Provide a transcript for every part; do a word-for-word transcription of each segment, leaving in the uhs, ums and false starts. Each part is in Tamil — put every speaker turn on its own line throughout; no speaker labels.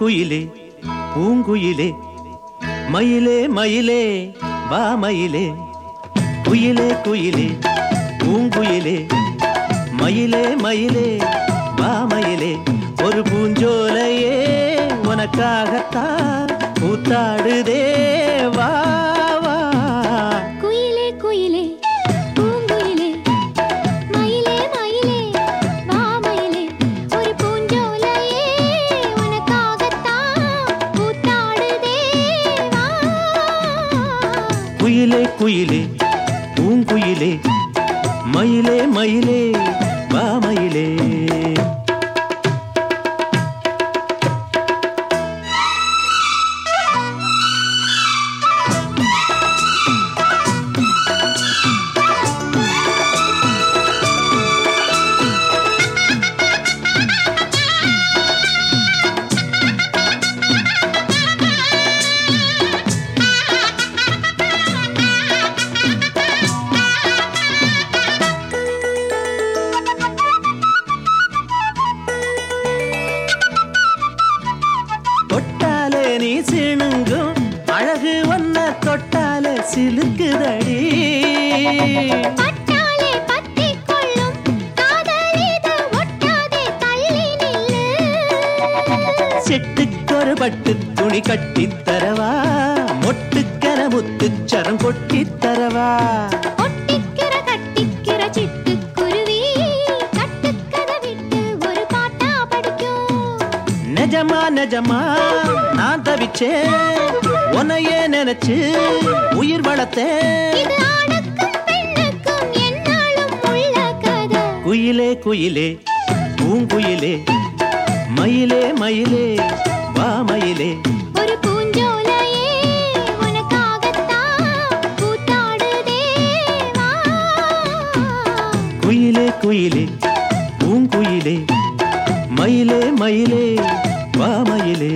குயிலே பூங்குயிலே மயிலே மயிலே வா மயிலே குயிலே குயிலே பூங்குயிலே மயிலே மயிலே வா மயிலே ஒரு பூஞ்சோலையே உனக்காகத்தான் கூத்தாடுதே வா வா
குயிலே குயிலே பூங்குயிலே மயிலே மயிலே வா மயிலே ஒரு பூஞ்சோலையே உனக்காகத்தான் கூத்தாடுதே வா
குயிலே குயிலே பூங்குயிலே மயிலே மயிலே வா மயிலே தொட்டாலே நீ சிணுங்கும் அழகு ஒன்ன தொட்டாலே சிலுக்குதடி
பட்டாலே பத்திக் கொள்ளும் காதல் இது ஒட்டாதே தள்ளி நில்லு
செட்டுக்கொரு பட்டு துணி கட்டித் தரவா மொட்டுக்கர முத்துச்சரம் கொட்டித் தரவா
ஒட்டிக்கிற கட்டிக்கிற சிட்டுக்குருவி கட்டுக்கதை விட்டு ஒரு பாட்டா படிக்கும்
நிஜமா நிஜமா நான் தவிச்சேன் உன்னையே நினைச்சு உயிர் வளர்த்தேன்
இது ஆணுக்கும் பெண்ணுக்கும் என்னாலும் உள்ள கதை
குயிலே குயிலே பூங்குயிலே மயிலே மயிலே வா மயிலே
ஒரு பூஞ்சோலையே உனக்காகத்தான் கூத்தாடுதே வா
குயிலே குயிலே பூங்குயிலே மயிலே மயிலே வா மயிலே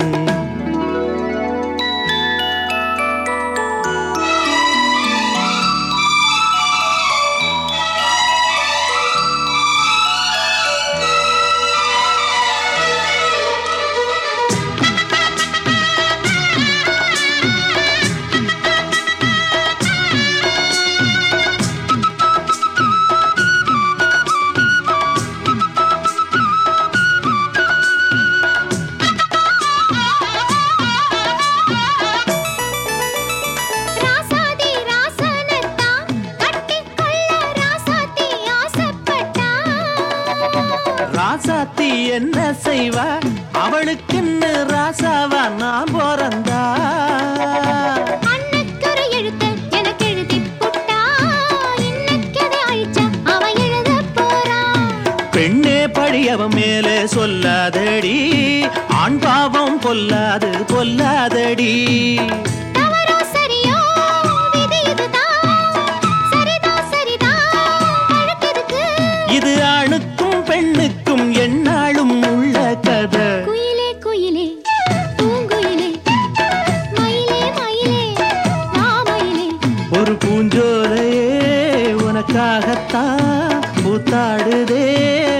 ராசாதி ராசனத்தான் கட்டிக்கொள்ள ராசாத்தி ஆசைப்பட்டா
ராசாத்தி என்ன செய்வா அவளுக்குன்னு ராசாவா நான் பிறந்தா
அன்னைக்கொரு எழுத்து எனக்கு எழுதிப் புட்டா இன்னைக்கதை அழிச்சா அவன் எழுதப் போறான்
பெண்ணே பழியவன் மேலே சொல்லாதடி ஆண் பாவம் பொல்லாது பொல்லாதடி
தவறோ சரியோ விதி இதுதான் சரிதான் சரிதான் அழுத்ததுக்கு
இது ஆணுக்கும் பெண்ணுக்கும் எந்நாளும் உள்ள கதை
குயிலே குயிலே பூங்குயிலே மயிலே மயிலே வா மயிலே
ஒரு பூஞ்சோலையே உனக்காகத்தான் கூத்தாடுதே